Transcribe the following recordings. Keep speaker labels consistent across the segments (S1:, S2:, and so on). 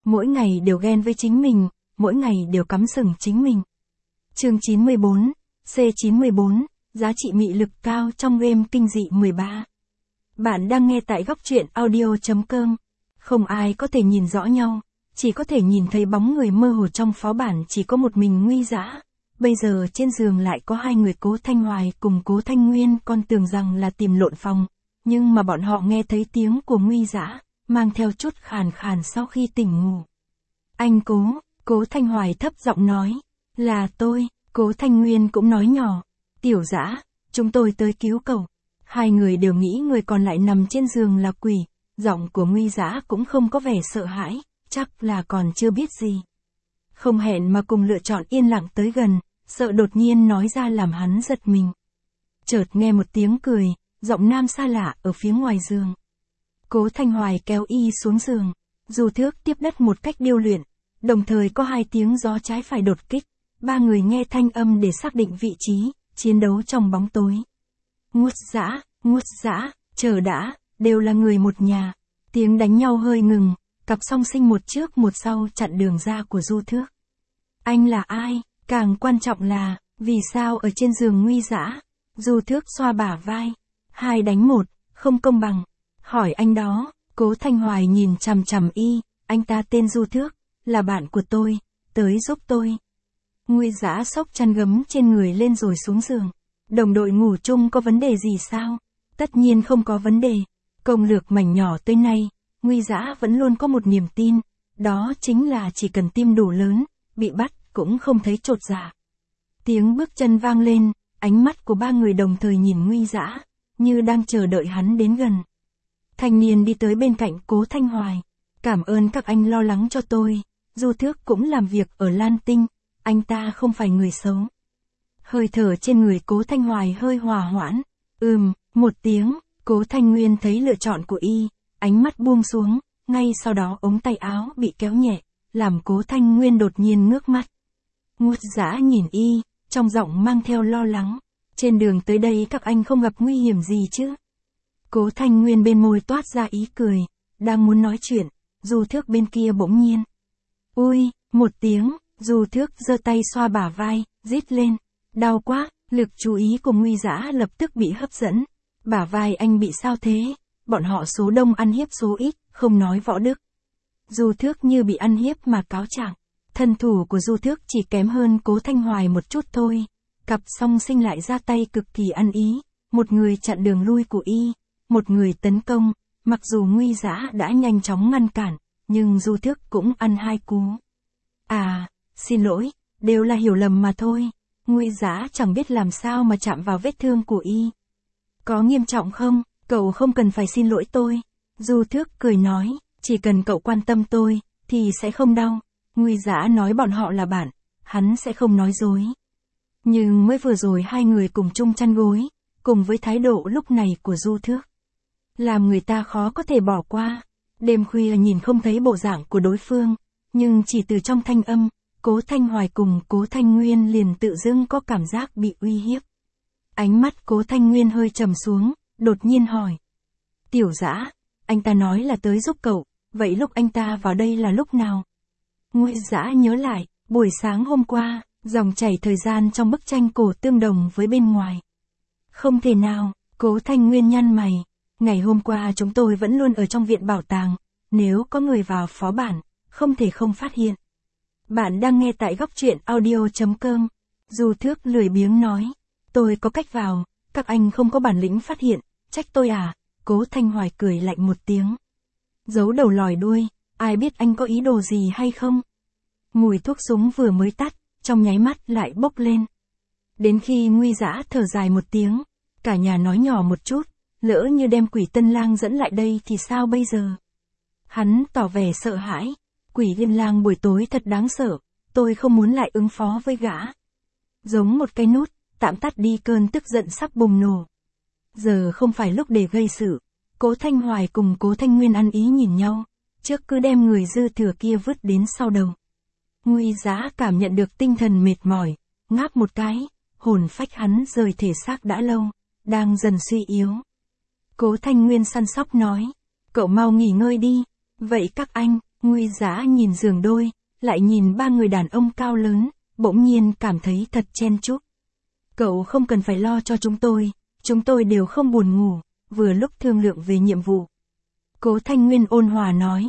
S1: mỗi ngày đều ghen với chính mình, mỗi ngày đều cắm sừng chính mình. Chương 94, C94, giá trị mị lực cao trong game kinh dị 13. Bạn đang nghe tại góc truyện audio.com. Không ai có thể nhìn rõ nhau, chỉ có thể nhìn thấy bóng người mơ hồ trong phó bản chỉ có một mình Nguy Dã. Bây giờ trên giường lại có hai người Cố Thanh Hoài cùng Cố Thanh Nguyên, con tưởng rằng là tìm lộn phòng, nhưng mà bọn họ nghe thấy tiếng của Nguy Dã, mang theo chút khàn khàn sau khi tỉnh ngủ. Anh Cố Thanh Hoài thấp giọng nói, là tôi. Cố Thanh Nguyên cũng nói nhỏ, Tiểu Dã, chúng tôi tới cứu cậu. Hai người đều nghĩ người còn lại nằm trên giường là quỷ, giọng của Nguy Dã cũng không có vẻ sợ hãi, chắc là còn chưa biết gì. Không hẹn mà cùng lựa chọn yên lặng tới gần, sợ đột nhiên nói ra làm hắn giật mình. Chợt nghe một tiếng cười, giọng nam xa lạ ở phía ngoài giường. Cố Thanh Hoài kéo y xuống giường, Du Thước tiếp đất một cách điêu luyện, đồng thời có hai tiếng gió trái phải đột kích, ba người nghe thanh âm để xác định vị trí, chiến đấu trong bóng tối. Ngút dã, chờ đã, đều là người một nhà. Tiếng đánh nhau hơi ngừng, cặp song sinh một trước một sau chặn đường ra của Du Thước. Anh là ai? Càng quan trọng là, vì sao ở trên giường Nguy Dã? Du Thước xoa bả vai. 2 đánh 1, không công bằng. Hỏi anh đó. Cố Thanh Hoài nhìn chằm chằm y, anh ta tên Du Thước, là bạn của tôi, tới giúp tôi. Nguy Dã xốc chăn gấm trên người lên rồi xuống giường. Đồng đội ngủ chung có vấn đề gì sao? Tất nhiên không có vấn đề. Công lược mảnh nhỏ tới nay, Nguy Dã vẫn luôn có một niềm tin, đó chính là chỉ cần tim đủ lớn, bị bắt cũng không thấy chột dạ. Tiếng bước chân vang lên, ánh mắt của ba người đồng thời nhìn Nguy Dã, như đang chờ đợi hắn đến gần. Thanh niên đi tới bên cạnh Cố Thanh Hoài. Cảm ơn các anh lo lắng cho tôi. Du Thước cũng làm việc ở Lan Tinh, anh ta không phải người xấu. Hơi thở trên người Cố Thanh Hoài hơi hòa hoãn. Một tiếng, Cố Thanh Nguyên thấy lựa chọn của y, ánh mắt buông xuống, ngay sau đó ống tay áo bị kéo nhẹ, làm Cố Thanh Nguyên đột nhiên ngước mắt. Ngút dã nhìn y, trong giọng mang theo lo lắng. Trên đường tới đây các anh không gặp nguy hiểm gì chứ? Cố Thanh Nguyên bên môi toát ra ý cười, đang muốn nói chuyện, Du Thước bên kia bỗng nhiên. Ui, một tiếng, Du Thước giơ tay xoa bả vai, rít lên. Đau quá, lực chú ý của Nguy Dã lập tức bị hấp dẫn. Bả vai anh bị sao thế? Bọn họ số đông ăn hiếp số ít, không nói võ đức. Du Thước như bị ăn hiếp mà cáo trạng. Thân thủ của Du Thước chỉ kém hơn Cố Thanh Hoài một chút thôi. Cặp song sinh lại ra tay cực kỳ ăn ý, một người chặn đường lui của y, một người tấn công. Mặc dù Nguy Dã đã nhanh chóng ngăn cản, nhưng Du Thước cũng ăn 2 cú. Xin lỗi, đều là hiểu lầm mà thôi. Nguy Dã chẳng biết làm sao mà chạm vào vết thương của y. Có nghiêm trọng không? Cậu không cần phải xin lỗi tôi. Du Thước cười nói, chỉ cần cậu quan tâm tôi, thì sẽ không đau. Nguy Dã nói bọn họ là bạn, hắn sẽ không nói dối. Nhưng mới vừa rồi hai người cùng chung chăn gối, cùng với thái độ lúc này của Du Thước, làm người ta khó có thể bỏ qua. Đêm khuya nhìn không thấy bộ dạng của đối phương, nhưng chỉ từ trong thanh âm, Cố Thanh Hoài cùng Cố Thanh Nguyên liền tự dưng có cảm giác bị uy hiếp. Ánh mắt Cố Thanh Nguyên hơi trầm xuống, đột nhiên hỏi. Tiểu Dã, anh ta nói là tới giúp cậu, vậy lúc anh ta vào đây là lúc nào? Nguy Dã nhớ lại, buổi sáng hôm qua, dòng chảy thời gian trong bức tranh cổ tương đồng với bên ngoài. Không thể nào, Cố Thanh Nguyên nhăn mày. Ngày hôm qua chúng tôi vẫn luôn ở trong viện bảo tàng, nếu có người vào phó bản, không thể không phát hiện. Bạn đang nghe tại góc truyện audio.com. Du Thước lười biếng nói, tôi có cách vào, các anh không có bản lĩnh phát hiện, trách tôi à? Cố Thanh Hoài cười lạnh một tiếng. Giấu đầu lòi đuôi, ai biết anh có ý đồ gì hay không? Mùi thuốc súng vừa mới tắt, trong nháy mắt lại bốc lên. Đến khi Nguy Dã thở dài một tiếng, cả nhà nói nhỏ một chút, lỡ như đem Quỷ Tân Lang dẫn lại đây thì sao bây giờ? Hắn tỏ vẻ sợ hãi. Quỷ Liên Lang buổi tối thật đáng sợ, tôi không muốn lại ứng phó với gã. Giống một cái nút, tạm tắt đi cơn tức giận sắp bùng nổ. Giờ không phải lúc để gây sự. Cố Thanh Hoài cùng Cố Thanh Nguyên ăn ý nhìn nhau, trước cứ đem người dư thừa kia vứt đến sau đầu. Nguy Dã cảm nhận được tinh thần mệt mỏi, ngáp một cái, hồn phách hắn rời thể xác đã lâu, đang dần suy yếu. Cố Thanh Nguyên săn sóc nói, cậu mau nghỉ ngơi đi, vậy các anh, Nguy Dã nhìn giường đôi, lại nhìn ba người đàn ông cao lớn, bỗng nhiên cảm thấy thật chen chúc. Cậu không cần phải lo cho chúng tôi đều không buồn ngủ, vừa lúc thương lượng về nhiệm vụ. Cố Thanh Nguyên ôn hòa nói,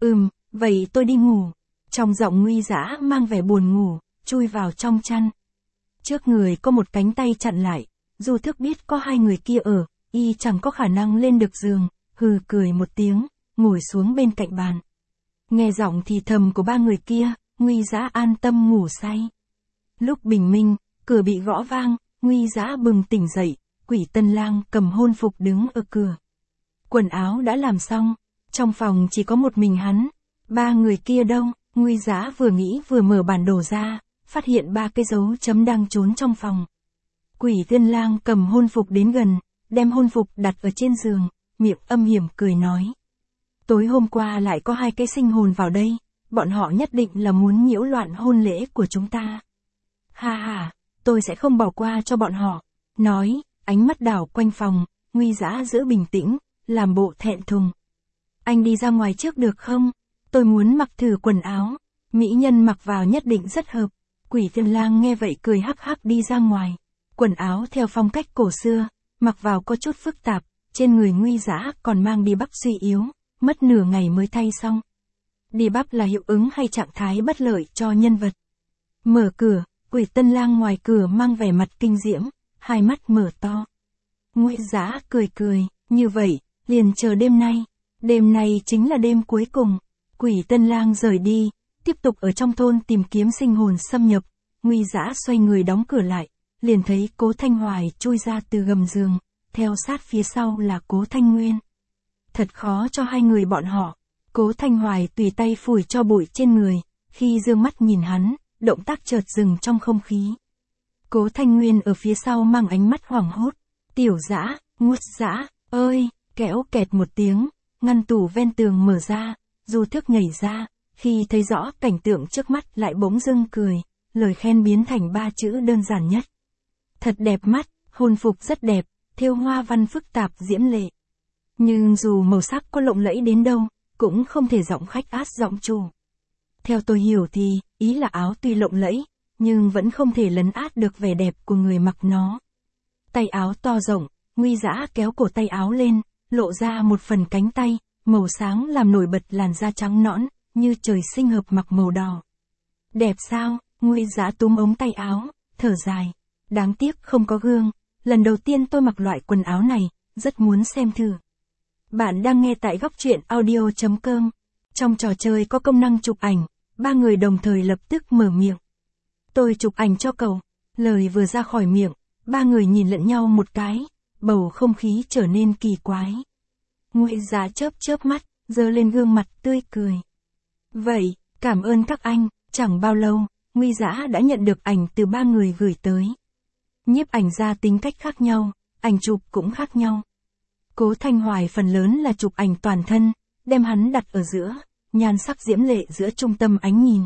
S1: vậy tôi đi ngủ. Trong giọng Nguy Dã mang vẻ buồn ngủ, chui vào trong chăn. Trước người có một cánh tay chặn lại, Du Thước biết có hai người kia ở, y chẳng có khả năng lên được giường, hừ cười một tiếng, ngồi xuống bên cạnh bàn. Nghe giọng thì thầm của ba người kia, Nguy Dã an tâm ngủ say. Lúc bình minh, cửa bị gõ vang, Nguy Dã bừng tỉnh dậy, Quỷ Tân Lang cầm hôn phục đứng ở cửa. Quần áo đã làm xong, trong phòng chỉ có một mình hắn. Ba người kia đâu? Nguy Dã vừa nghĩ vừa mở bản đồ ra, phát hiện ba cái dấu chấm đang trốn trong phòng. Quỷ Tân Lang cầm hôn phục đến gần, đem hôn phục đặt ở trên giường, miệng âm hiểm cười nói. Tối hôm qua lại có hai cái sinh hồn vào đây, bọn họ nhất định là muốn nhiễu loạn hôn lễ của chúng ta. Ha ha, tôi sẽ không bỏ qua cho bọn họ. Nói, ánh mắt đảo quanh phòng, Nguy Dã giữ bình tĩnh, làm bộ thẹn thùng. Anh đi ra ngoài trước được không? Tôi muốn mặc thử quần áo. Mỹ nhân mặc vào nhất định rất hợp. Quỷ Tân Lang nghe vậy cười hắc hắc đi ra ngoài. Quần áo theo phong cách cổ xưa, mặc vào có chút phức tạp, trên người Nguy Dã còn mang đi bắp suy yếu, mất nửa ngày mới thay xong. Đi bắp là hiệu ứng hay trạng thái bất lợi cho nhân vật. Mở cửa, Quỷ Tân Lang ngoài cửa mang vẻ mặt kinh diễm, hai mắt mở to. Nguy Dã cười cười, như vậy, liền chờ đêm nay. Đêm nay chính là đêm cuối cùng. Quỷ Tân Lang rời đi, tiếp tục ở trong thôn tìm kiếm sinh hồn xâm nhập. Nguy Dã xoay người đóng cửa lại, liền thấy Cố Thanh Hoài chui ra từ gầm giường, theo sát phía sau là Cố Thanh Nguyên. Thật khó cho hai người bọn họ. Cố Thanh Hoài tùy tay phủi cho bụi trên người, khi dương mắt nhìn hắn, động tác chợt dừng trong không khí. Cố Thanh Nguyên ở phía sau mang ánh mắt hoảng hốt. Tiểu Dã, Nguất Dã, ơi, kéo kẹt một tiếng, ngăn tủ ven tường mở ra, Du Thước nhảy ra, khi thấy rõ cảnh tượng trước mắt lại bỗng dưng cười, lời khen biến thành ba chữ đơn giản nhất. Thật đẹp mắt, hôn phục rất đẹp, thêu hoa văn phức tạp diễm lệ. Nhưng dù màu sắc có lộng lẫy đến đâu, cũng không thể giọng khách át giọng chủ. Theo tôi hiểu thì, ý là áo tuy lộng lẫy, nhưng vẫn không thể lấn át được vẻ đẹp của người mặc nó. Tay áo to rộng, Nguy Dã kéo cổ tay áo lên, lộ ra một phần cánh tay, màu sáng làm nổi bật làn da trắng nõn, như trời sinh hợp mặc màu đỏ. Đẹp sao? Nguy Dã túm ống tay áo, thở dài. Đáng tiếc không có gương, lần đầu tiên tôi mặc loại quần áo này, rất muốn xem thử. Bạn đang nghe tại Góc Truyện Audio.com. Trong trò chơi có công năng chụp ảnh, ba người đồng thời lập tức mở miệng. Tôi chụp ảnh cho cậu. Lời vừa ra khỏi miệng, ba người nhìn lẫn nhau một cái, bầu không khí trở nên kỳ quái. Nguy Dã chớp mắt, giơ lên gương mặt tươi cười. Vậy, cảm ơn các anh. Chẳng bao lâu, Nguy Dã đã nhận được ảnh từ ba người gửi tới. Nhiếp ảnh gia tính cách khác nhau, ảnh chụp cũng khác nhau. Cố Thanh Hoài phần lớn là chụp ảnh toàn thân, đem hắn đặt ở giữa, nhan sắc diễm lệ giữa trung tâm ánh nhìn.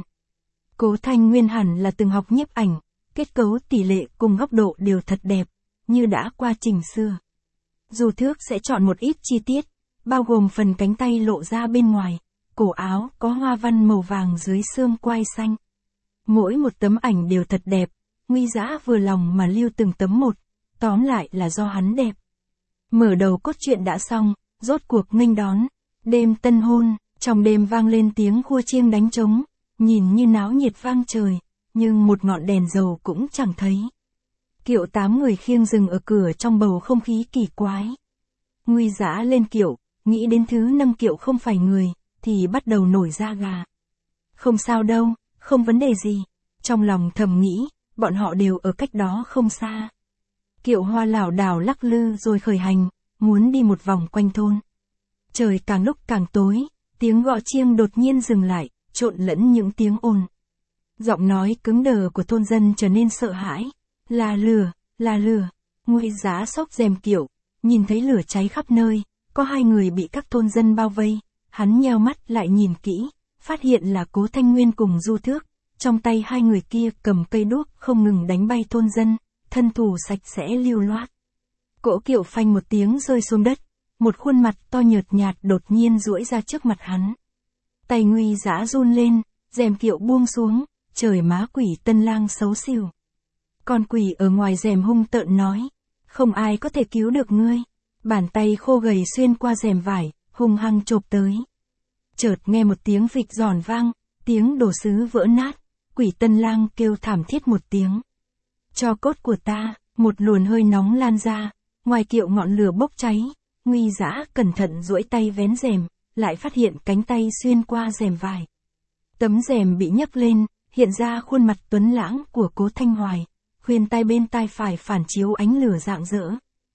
S1: Cố Thanh Nguyên hẳn là từng học nhiếp ảnh, kết cấu tỷ lệ cùng góc độ đều thật đẹp, như đã qua chỉnh sửa. Du Thước sẽ chọn một ít chi tiết, bao gồm phần cánh tay lộ ra bên ngoài, cổ áo có hoa văn màu vàng dưới xương quai xanh. Mỗi một tấm ảnh đều thật đẹp, Nguy Dã vừa lòng mà lưu từng tấm một, tóm lại là do hắn đẹp. Mở đầu cốt truyện đã xong, rốt cuộc nghênh đón. Đêm tân hôn, trong đêm vang lên tiếng khua chiêng đánh trống, nhìn như náo nhiệt vang trời, nhưng một ngọn đèn dầu cũng chẳng thấy. Kiệu 8 người khiêng dừng ở cửa trong bầu không khí kỳ quái. Nguy Dã lên kiệu, nghĩ đến thứ nâng kiệu không phải người, thì bắt đầu nổi da gà. Không sao đâu, không vấn đề gì. Trong lòng thầm nghĩ, bọn họ đều ở cách đó không xa. Kiệu hoa lảo đảo lắc lư rồi khởi hành, muốn đi một vòng quanh thôn. Trời càng lúc càng tối, tiếng gõ chiêng đột nhiên dừng lại, trộn lẫn những tiếng ồn. Giọng nói cứng đờ của thôn dân trở nên sợ hãi. Là lửa, là lửa. Nguy Dã xốc rèm kiệu, nhìn thấy lửa cháy khắp nơi, có hai người bị các thôn dân bao vây. Hắn nheo mắt lại nhìn kỹ, phát hiện là Cố Thanh Nguyên cùng Du Thước. Trong tay hai người kia cầm cây đuốc không ngừng đánh bay thôn dân, thân thủ sạch sẽ lưu loát. Cỗ kiệu phanh một tiếng rơi xuống đất, một khuôn mặt to nhợt nhạt đột nhiên duỗi ra trước mặt hắn. Tay Nguy Dã run lên, rèm kiệu buông xuống, trời má quỷ Tân Lang xấu xỉu. Con quỷ ở ngoài rèm hung tợn nói, không ai có thể cứu được ngươi. Bàn tay khô gầy xuyên qua rèm vải, hung hăng chộp tới. Chợt nghe một tiếng phịch giòn vang, tiếng đồ sứ vỡ nát, quỷ Tân Lang kêu thảm thiết một tiếng. Cho cốt của ta, một luồn hơi nóng lan ra, ngoài kiệu ngọn lửa bốc cháy, Nguy Dã cẩn thận duỗi tay vén rèm, lại phát hiện cánh tay xuyên qua rèm vải. Tấm rèm bị nhấc lên, hiện ra khuôn mặt tuấn lãng của Cố Thanh Hoài, khuyên tai bên tai phải phản chiếu ánh lửa rạng rỡ.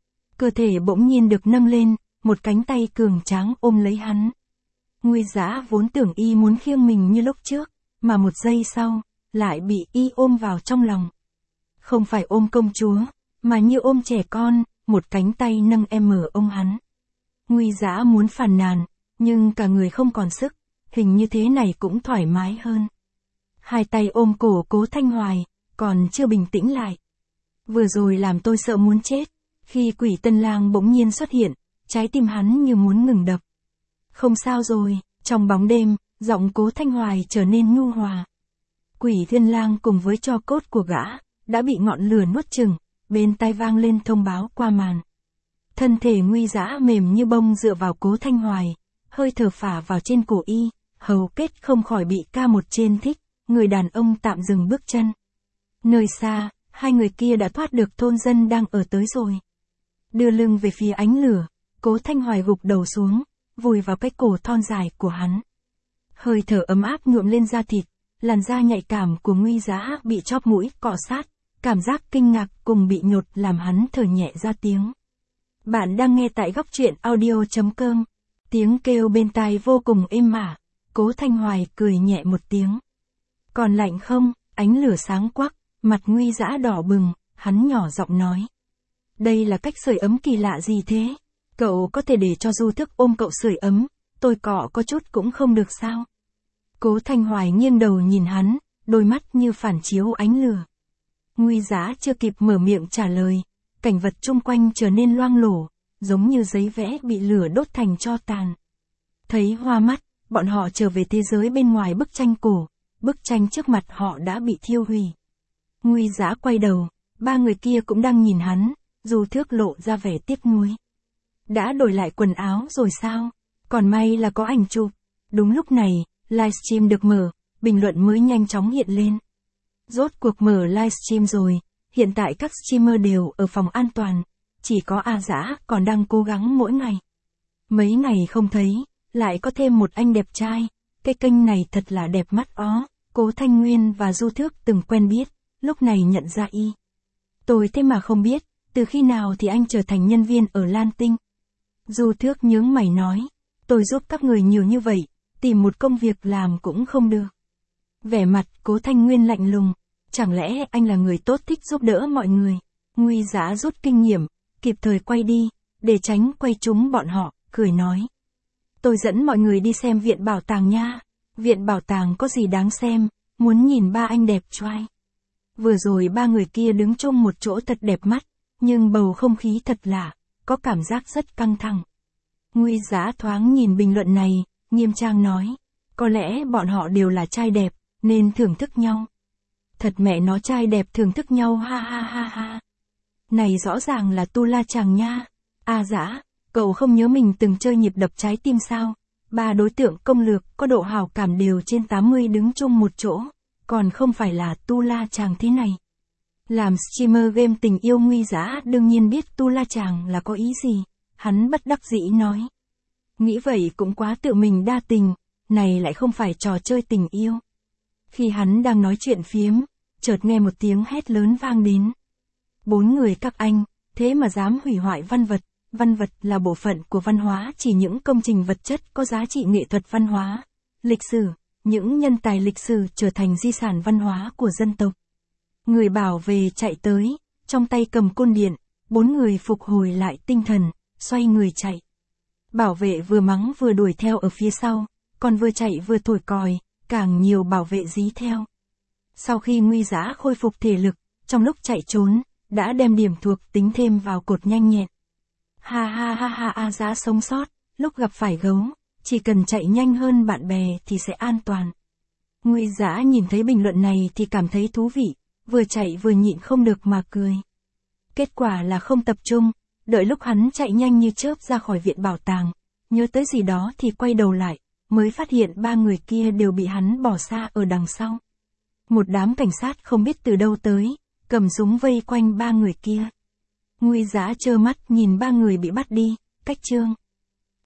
S1: Cơ thể bỗng nhiên được nâng lên, một cánh tay cường tráng ôm lấy hắn. Nguy Dã vốn tưởng y muốn khiêng mình như lúc trước, mà một giây sau, lại bị y ôm vào trong lòng. Không phải ôm công chúa, mà như ôm trẻ con, một cánh tay nâng ông hắn. Nguy Dã muốn phàn nàn, nhưng cả người không còn sức, hình như thế này cũng thoải mái hơn. Hai tay ôm cổ Cố Thanh Hoài, còn chưa bình tĩnh lại. Vừa rồi làm tôi sợ muốn chết, khi quỷ Tân Lang bỗng nhiên xuất hiện, trái tim hắn như muốn ngừng đập. Không sao rồi, trong bóng đêm, giọng Cố Thanh Hoài trở nên nhu hòa. Quỷ Thiên Lang cùng với tro cốt của gã, đã bị ngọn lửa nuốt chửng, bên tai vang lên thông báo qua màn. Thân thể Nguy Dã mềm như bông dựa vào Cố Thanh Hoài, hơi thở phả vào trên cổ y, hầu kết không khỏi bị ca một trên thích, người đàn ông tạm dừng bước chân. Nơi xa, hai người kia đã thoát được thôn dân đang ở tới rồi. Đưa lưng về phía ánh lửa, Cố Thanh Hoài gục đầu xuống, vùi vào cái cổ thon dài của hắn. Hơi thở ấm áp nhuộm lên da thịt, làn da nhạy cảm của Nguy Dã bị chóp mũi cọ sát, cảm giác kinh ngạc cùng bị nhột làm hắn thở nhẹ ra tiếng. Bạn đang nghe tại góc truyện audio.com. Tiếng kêu bên tai vô cùng êm ả, Cố Thanh Hoài cười nhẹ một tiếng. Còn lạnh không? Ánh lửa sáng quắc, mặt Nguy Dã đỏ bừng, hắn nhỏ giọng nói. Đây là cách sưởi ấm kỳ lạ gì thế? Cậu có thể để cho Du Thước ôm cậu sưởi ấm, tôi cọ có chút cũng không được sao? Cố Thanh Hoài nghiêng đầu nhìn hắn, đôi mắt như phản chiếu ánh lửa. Nguy Dã chưa kịp mở miệng trả lời, cảnh vật chung quanh trở nên loang lổ, giống như giấy vẽ bị lửa đốt thành tro tàn. Thấy hoa mắt, bọn họ trở về thế giới bên ngoài bức tranh cổ, bức tranh trước mặt họ đã bị thiêu hủy. Nguy Dã quay đầu, ba người kia cũng đang nhìn hắn, Du Thước lộ ra vẻ tiếc nuối. Đã đổi lại quần áo rồi sao? Còn may là có ảnh chụp. Đúng lúc này, livestream được mở, bình luận mới nhanh chóng hiện lên. Rốt cuộc mở livestream rồi, hiện tại các streamer đều ở phòng an toàn, chỉ có A Dã còn đang cố gắng mỗi ngày. Mấy ngày không thấy, lại có thêm một anh đẹp trai, cái kênh này thật là đẹp mắt ó. Cố Thanh Nguyên và Du Thước từng quen biết, lúc này nhận ra y. Tôi thế mà không biết, từ khi nào thì anh trở thành nhân viên ở Lan Tinh. Du Thước nhướng mày nói, tôi giúp các người nhiều như vậy, tìm một công việc làm cũng không được. Vẻ mặt Cố Thanh Nguyên lạnh lùng, chẳng lẽ anh là người tốt thích giúp đỡ mọi người? Nguy Dã rút kinh nghiệm, kịp thời quay đi, để tránh quay trúng bọn họ, cười nói. Tôi dẫn mọi người đi xem viện bảo tàng nha. Viện bảo tàng có gì đáng xem, muốn nhìn ba anh đẹp trai. Vừa rồi ba người kia đứng chung một chỗ thật đẹp mắt, nhưng bầu không khí thật lạ, có cảm giác rất căng thẳng. Nguy Dã thoáng nhìn bình luận này, nghiêm trang nói, có lẽ bọn họ đều là trai đẹp, nên thưởng thức nhau. Thật mẹ nó trai đẹp thưởng thức nhau ha ha ha ha. Này rõ ràng là tu la chàng nha. A Dã, cậu không nhớ mình từng chơi nhịp đập trái tim sao? Ba đối tượng công lược có độ hào cảm đều trên 80 đứng chung một chỗ, còn không phải là tu la chàng thế này. Làm streamer game tình yêu Nguy Dã đương nhiên biết tu la chàng là có ý gì, hắn bất đắc dĩ nói. Nghĩ vậy cũng quá tự mình đa tình, này lại không phải trò chơi tình yêu. Khi hắn đang nói chuyện phiếm, chợt nghe một tiếng hét lớn vang đến. 4 người các anh, thế mà dám hủy hoại văn vật là bộ phận của văn hóa, chỉ những công trình vật chất có giá trị nghệ thuật văn hóa, lịch sử, những nhân tài lịch sử trở thành di sản văn hóa của dân tộc. Người bảo vệ chạy tới, trong tay cầm côn điện, 4 người phục hồi lại tinh thần, xoay người chạy. Bảo vệ vừa mắng vừa đuổi theo ở phía sau, còn vừa chạy vừa thổi còi, càng nhiều bảo vệ dí theo. Sau khi Nguy Dã khôi phục thể lực, trong lúc chạy trốn, đã đem điểm thuộc tính thêm vào cột nhanh nhẹn. Ha ha ha ha, A Dã sống sót, lúc gặp phải gấu, Chỉ cần chạy nhanh hơn bạn bè thì sẽ an toàn. Ngụy Dã nhìn thấy bình luận này thì cảm thấy thú vị, vừa chạy vừa nhịn không được mà cười. Kết quả là không tập trung, đợi lúc hắn chạy nhanh như chớp ra khỏi viện bảo tàng, nhớ tới gì đó thì quay đầu lại, mới phát hiện 3 người kia đều bị hắn bỏ xa ở đằng sau. Một đám cảnh sát không biết từ đâu tới, cầm súng vây quanh 3 người kia. Ngụy Dã trơ mắt nhìn 3 người bị bắt đi, cách Trương